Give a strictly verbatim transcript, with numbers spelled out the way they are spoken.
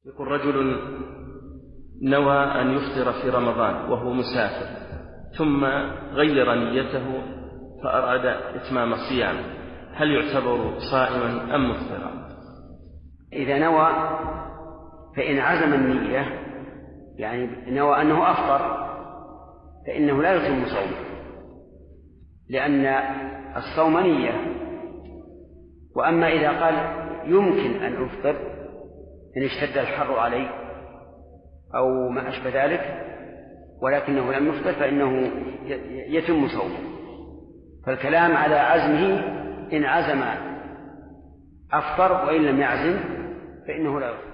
يقول رجل نوى أن يفطر في رمضان وهو مسافر، ثم غير نيته فأراد إتمام الصيام، هل يعتبر صائما أم مفطرا؟ إذا نوى فإن عزم النية، يعني نوى أنه أفطر، فإنه لا يتم صومه، لأن الصوم نية. وأما إذا قال يمكن أن أفطر إن اشتد الحر علي أو ما أشبه ذلك ولكنه لم يفطر فإنه يتم صومه. فالكلام على عزمه، إن عزم أفطر وإن لم يعزم فإنه لا يفطر.